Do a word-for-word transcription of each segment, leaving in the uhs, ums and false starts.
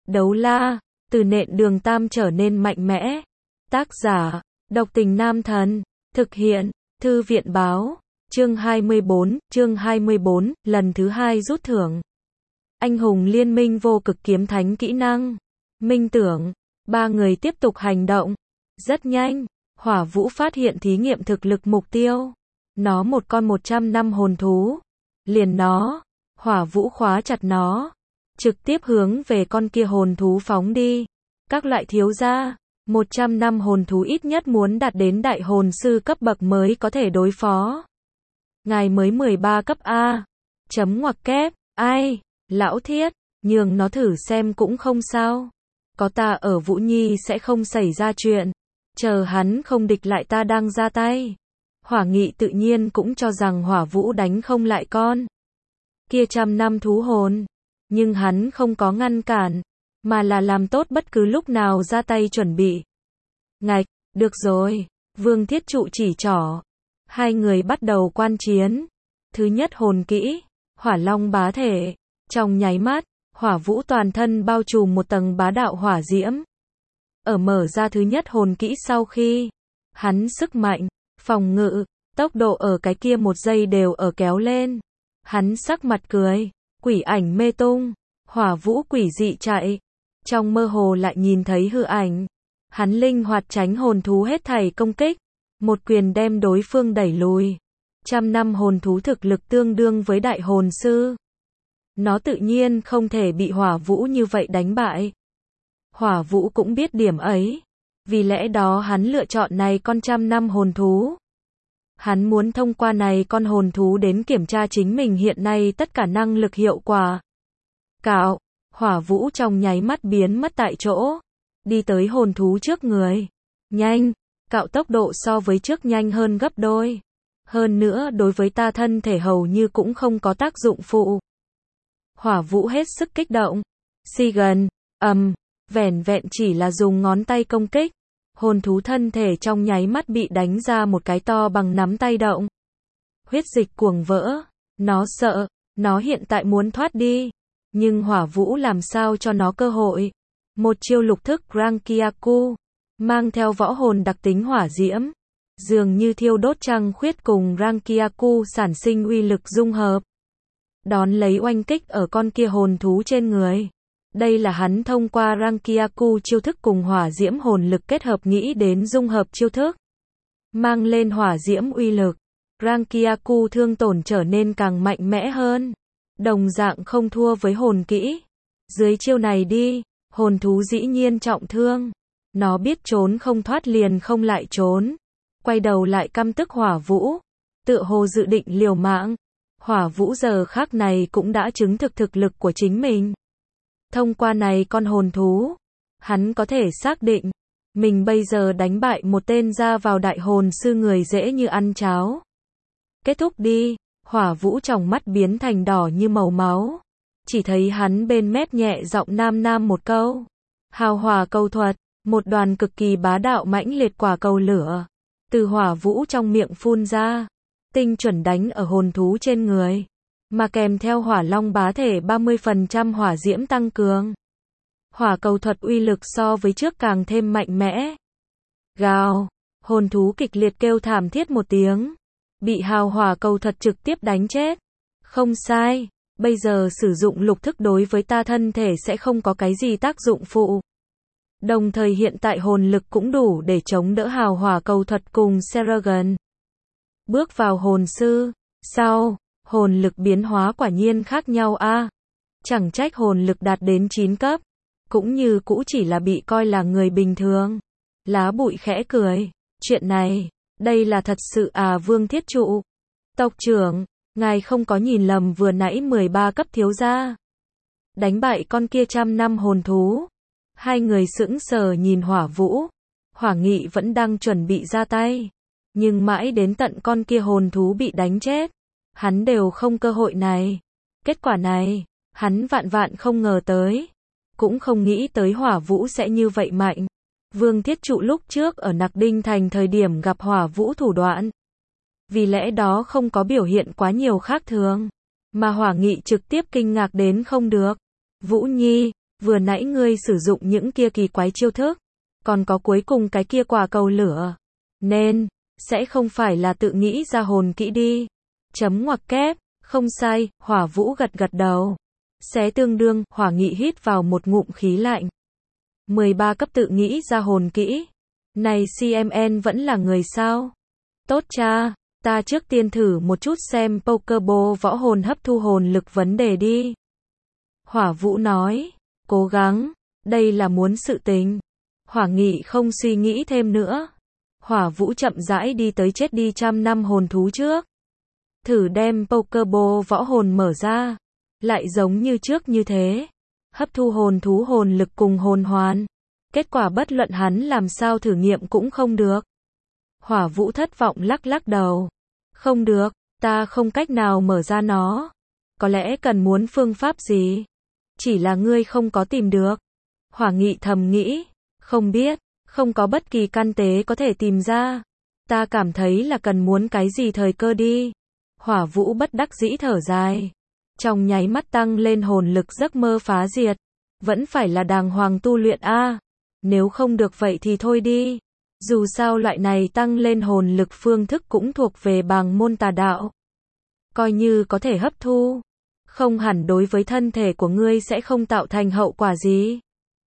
Đấu la, từ nện đường tam trở nên mạnh mẽ. Tác giả, độc tình nam thần. Thực hiện, thư viện báo. Chương hai mươi bốn, chương hai mươi bốn, lần thứ hai rút thưởng. Anh hùng liên minh vô cực kiếm thánh kỹ năng. Minh tưởng, ba người tiếp tục hành động. Rất nhanh, Hỏa Vũ phát hiện thí nghiệm thực lực mục tiêu. Nó một con một trăm năm hồn thú. Liền nó, Hỏa Vũ khóa chặt nó. Trực tiếp hướng về con kia hồn thú phóng đi. Các loại thiếu gia, một trăm năm hồn thú ít nhất muốn đạt đến đại hồn sư cấp bậc mới có thể đối phó. Ngài mới mười ba cấp A. Chấm ngoặc kép, ai, lão thiết, nhường nó thử xem cũng không sao. Có ta ở Vũ Nhi sẽ không xảy ra chuyện. Chờ hắn không địch lại ta đang ra tay. Hỏa Nghị tự nhiên cũng cho rằng Hỏa Vũ đánh không lại con kia trăm năm thú hồn. Nhưng hắn không có ngăn cản, mà là làm tốt bất cứ lúc nào ra tay chuẩn bị. Ngạch, được rồi, Vương Thiết Trụ chỉ trỏ. Hai người bắt đầu quan chiến. Thứ nhất hồn kỹ, Hỏa Long bá thể. Trong nháy mắt, Hỏa Vũ toàn thân bao trùm một tầng bá đạo hỏa diễm. Ở mở ra thứ nhất hồn kỹ sau khi, hắn sức mạnh, phòng ngự, tốc độ ở cái kia một giây đều ở kéo lên. Hắn sắc mặt cười, quỷ ảnh mê tung, Hỏa Vũ quỷ dị chạy. Trong mơ hồ lại nhìn thấy hư ảnh. Hắn linh hoạt tránh hồn thú hết thảy công kích. Một quyền đem đối phương đẩy lùi. Trăm năm hồn thú thực lực tương đương với đại hồn sư. Nó tự nhiên không thể bị Hỏa Vũ như vậy đánh bại. Hỏa Vũ cũng biết điểm ấy. Vì lẽ đó hắn lựa chọn này con trăm năm hồn thú. Hắn muốn thông qua này con hồn thú đến kiểm tra chính mình hiện nay tất cả năng lực hiệu quả. Cạo, Hỏa Vũ trong nháy mắt biến mất tại chỗ. Đi tới hồn thú trước người. Nhanh, cạo tốc độ so với trước nhanh hơn gấp đôi. Hơn nữa đối với ta thân thể hầu như cũng không có tác dụng phụ. Hỏa Vũ hết sức kích động. Si gần, ầm, um, vẻn vẹn chỉ là dùng ngón tay công kích. Hồn thú thân thể trong nháy mắt bị đánh ra một cái to bằng nắm tay động. Huyết dịch cuồng vỡ. Nó sợ, nó hiện tại muốn thoát đi. Nhưng Hỏa Vũ làm sao cho nó cơ hội. Một chiêu lục thức Rankyaku, mang theo võ hồn đặc tính hỏa diễm. Dường như thiêu đốt trăng khuyết cùng Rankyaku sản sinh uy lực dung hợp. Đón lấy oanh kích ở con kia hồn thú trên người. Đây là hắn thông qua Rankyaku chiêu thức cùng hỏa diễm hồn lực kết hợp nghĩ đến dung hợp chiêu thức. Mang lên hỏa diễm uy lực. Rankyaku thương tổn trở nên càng mạnh mẽ hơn. Đồng dạng không thua với hồn kỹ. Dưới chiêu này đi, hồn thú dĩ nhiên trọng thương. Nó biết trốn không thoát liền không lại trốn. Quay đầu lại căm tức Hỏa Vũ. Tựa hồ dự định liều mạng. Hỏa Vũ giờ khắc này cũng đã chứng thực thực lực của chính mình. Thông qua này con hồn thú, hắn có thể xác định, mình bây giờ đánh bại một tên ra vào đại hồn sư người dễ như ăn cháo. Kết thúc đi, Hỏa Vũ trong mắt biến thành đỏ như màu máu. Chỉ thấy hắn bên mép nhẹ giọng nam nam một câu. Hào hỏa cầu thuật, một đoàn cực kỳ bá đạo mãnh liệt quả cầu lửa. Từ Hỏa Vũ trong miệng phun ra, tinh chuẩn đánh ở hồn thú trên người. Mà kèm theo Hỏa Long bá thể ba mươi phần trăm hỏa diễm tăng cường. Hỏa cầu thuật uy lực so với trước càng thêm mạnh mẽ. Gào, hồn thú kịch liệt kêu thảm thiết một tiếng. Bị hào hỏa cầu thuật trực tiếp đánh chết. Không sai, bây giờ sử dụng lục thức đối với ta thân thể sẽ không có cái gì tác dụng phụ. Đồng thời hiện tại hồn lực cũng đủ để chống đỡ hào hỏa cầu thuật cùng Seragon. Bước vào hồn sư, sau, hồn lực biến hóa quả nhiên khác nhau a. À, chẳng trách hồn lực đạt đến chín cấp, cũng như cũ chỉ là bị coi là người bình thường. Lá bụi khẽ cười, chuyện này, đây là thật sự à Vương Thiết Trụ. Tộc trưởng, ngài không có nhìn lầm vừa nãy mười ba cấp thiếu gia. Đánh bại con kia trăm năm hồn thú. Hai người sững sờ nhìn Hỏa Vũ. Hỏa Nghị vẫn đang chuẩn bị ra tay. Nhưng mãi đến tận con kia hồn thú bị đánh chết. Hắn đều không cơ hội này. Kết quả này, hắn vạn vạn không ngờ tới. Cũng không nghĩ tới Hỏa Vũ sẽ như vậy mạnh. Vương Thiết Trụ lúc trước ở Nặc Đinh Thành thời điểm gặp Hỏa Vũ thủ đoạn. Vì lẽ đó không có biểu hiện quá nhiều khác thường. Mà Hỏa Nghị trực tiếp kinh ngạc đến không được. Vũ Nhi, vừa nãy ngươi sử dụng những kia kỳ quái chiêu thức, còn có cuối cùng cái kia quả cầu lửa, nên sẽ không phải là tự nghĩ ra hồn kỹ đi. Chấm ngoặc kép, không sai, Hỏa Vũ gật gật đầu. Xé tương đương, Hỏa Nghị hít vào một ngụm khí lạnh. mười ba cấp tự nghĩ ra hồn kỹ. Này xê em en vẫn là người sao? Tốt cha, ta trước tiên thử một chút xem Pokeball võ hồn hấp thu hồn lực vấn đề đi. Hỏa Vũ nói, cố gắng, đây là muốn sự tình. Hỏa Nghị không suy nghĩ thêm nữa. Hỏa Vũ chậm rãi đi tới chết đi trăm năm hồn thú trước. Thử đem Pokeball võ hồn mở ra. Lại giống như trước như thế. Hấp thu hồn thú hồn lực cùng hồn hoàn. Kết quả bất luận hắn làm sao thử nghiệm cũng không được. Hỏa Vũ thất vọng lắc lắc đầu. Không được, ta không cách nào mở ra nó. Có lẽ cần muốn phương pháp gì? Chỉ là ngươi không có tìm được. Hỏa Nghị thầm nghĩ. Không biết, không có bất kỳ căn tế có thể tìm ra. Ta cảm thấy là cần muốn cái gì thời cơ đi. Hỏa Vũ bất đắc dĩ thở dài. Trong nháy mắt tăng lên hồn lực giấc mơ phá diệt. Vẫn phải là đàng hoàng tu luyện a. Nếu không được vậy thì thôi đi. Dù sao loại này tăng lên hồn lực phương thức cũng thuộc về bàng môn tà đạo. Coi như có thể hấp thu. Không hẳn đối với thân thể của ngươi sẽ không tạo thành hậu quả gì.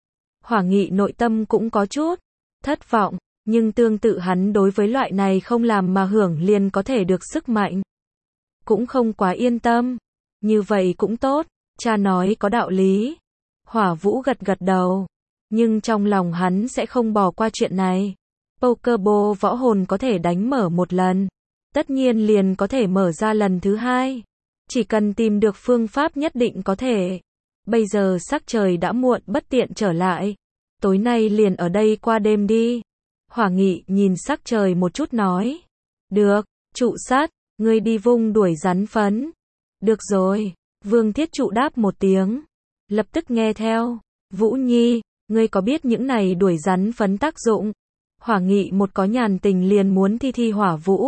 Hỏa Nghị nội tâm cũng có chút thất vọng, nhưng tương tự hắn đối với loại này không làm mà hưởng liền có thể được sức mạnh. Cũng không quá yên tâm. Như vậy cũng tốt, cha nói có đạo lý. Hỏa Vũ gật gật đầu. Nhưng trong lòng hắn sẽ không bỏ qua chuyện này. Pokeball võ hồn có thể đánh mở một lần. Tất nhiên liền có thể mở ra lần thứ hai. Chỉ cần tìm được phương pháp nhất định có thể. Bây giờ sắc trời đã muộn bất tiện trở lại. Tối nay liền ở đây qua đêm đi. Hỏa Nghị nhìn sắc trời một chút nói. Được, trụ sát, ngươi đi vung đuổi rắn phấn. Được rồi, Vương Thiết Trụ đáp một tiếng. Lập tức nghe theo. Vũ Nhi, ngươi có biết những này đuổi rắn phấn tác dụng? Hỏa Nghị một có nhàn tình liền muốn thi thi Hỏa Vũ.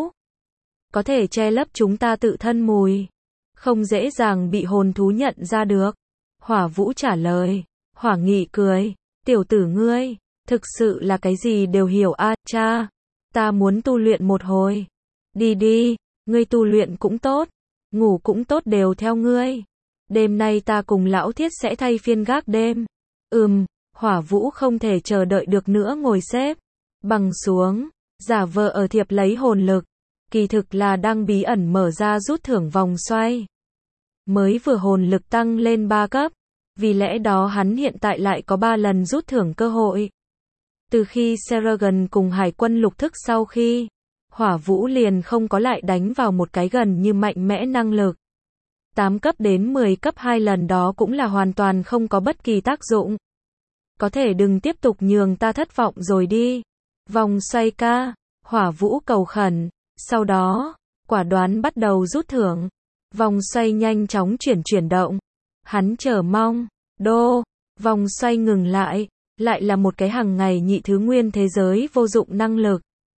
Có thể che lấp chúng ta tự thân mùi. Không dễ dàng bị hồn thú nhận ra được. Hỏa Vũ trả lời. Hỏa Nghị cười. Tiểu tử ngươi, thực sự là cái gì đều hiểu a à, cha. Ta muốn tu luyện một hồi. Đi đi, ngươi tu luyện cũng tốt. Ngủ cũng tốt đều theo ngươi. Đêm nay ta cùng lão Thiết sẽ thay phiên gác đêm. Ừm, Hỏa Vũ không thể chờ đợi được nữa ngồi xếp bằng xuống, giả vờ ở thiệp lấy hồn lực. Kỳ thực là đang bí ẩn mở ra rút thưởng vòng xoay. Mới vừa hồn lực tăng lên ba cấp. Vì lẽ đó hắn hiện tại lại có ba lần rút thưởng cơ hội. Từ khi Seragon cùng Hải quân lục thức sau khi, Hỏa Vũ liền không có lại đánh vào một cái gần như mạnh mẽ năng lực. tám cấp đến mười cấp hai lần đó cũng là hoàn toàn không có bất kỳ tác dụng. Có thể đừng tiếp tục nhường ta thất vọng rồi đi. Vòng xoay ca, Hỏa Vũ cầu khẩn, sau đó, quả đoán bắt đầu rút thưởng. Vòng xoay nhanh chóng chuyển chuyển động. Hắn chờ mong, đô, vòng xoay ngừng lại, lại là một cái hàng ngày nhị thứ nguyên thế giới vô dụng năng lực.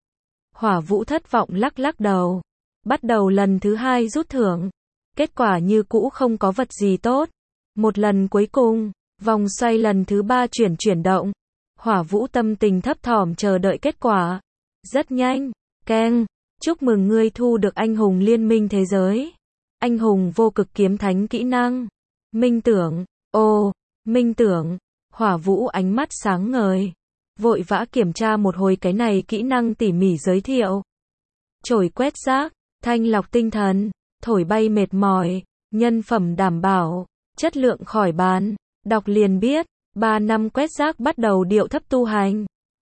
Hỏa Vũ thất vọng lắc lắc đầu, bắt đầu lần thứ hai rút thưởng, kết quả như cũ không có vật gì tốt. Một lần cuối cùng, vòng xoay lần thứ ba chuyển chuyển động, Hỏa Vũ tâm tình thấp thỏm chờ đợi kết quả. Rất nhanh, keng, chúc mừng ngươi thu được anh hùng liên minh thế giới. Anh hùng vô cực kiếm thánh kỹ năng. Minh tưởng, ô, minh tưởng, Hỏa Vũ ánh mắt sáng ngời. Vội vã kiểm tra một hồi cái này kỹ năng tỉ mỉ giới thiệu. Chổi quét rác, thanh lọc tinh thần, thổi bay mệt mỏi, nhân phẩm đảm bảo, chất lượng khỏi bàn. Đọc liền biết, ba năm quét rác bắt đầu điệu thấp tu hành.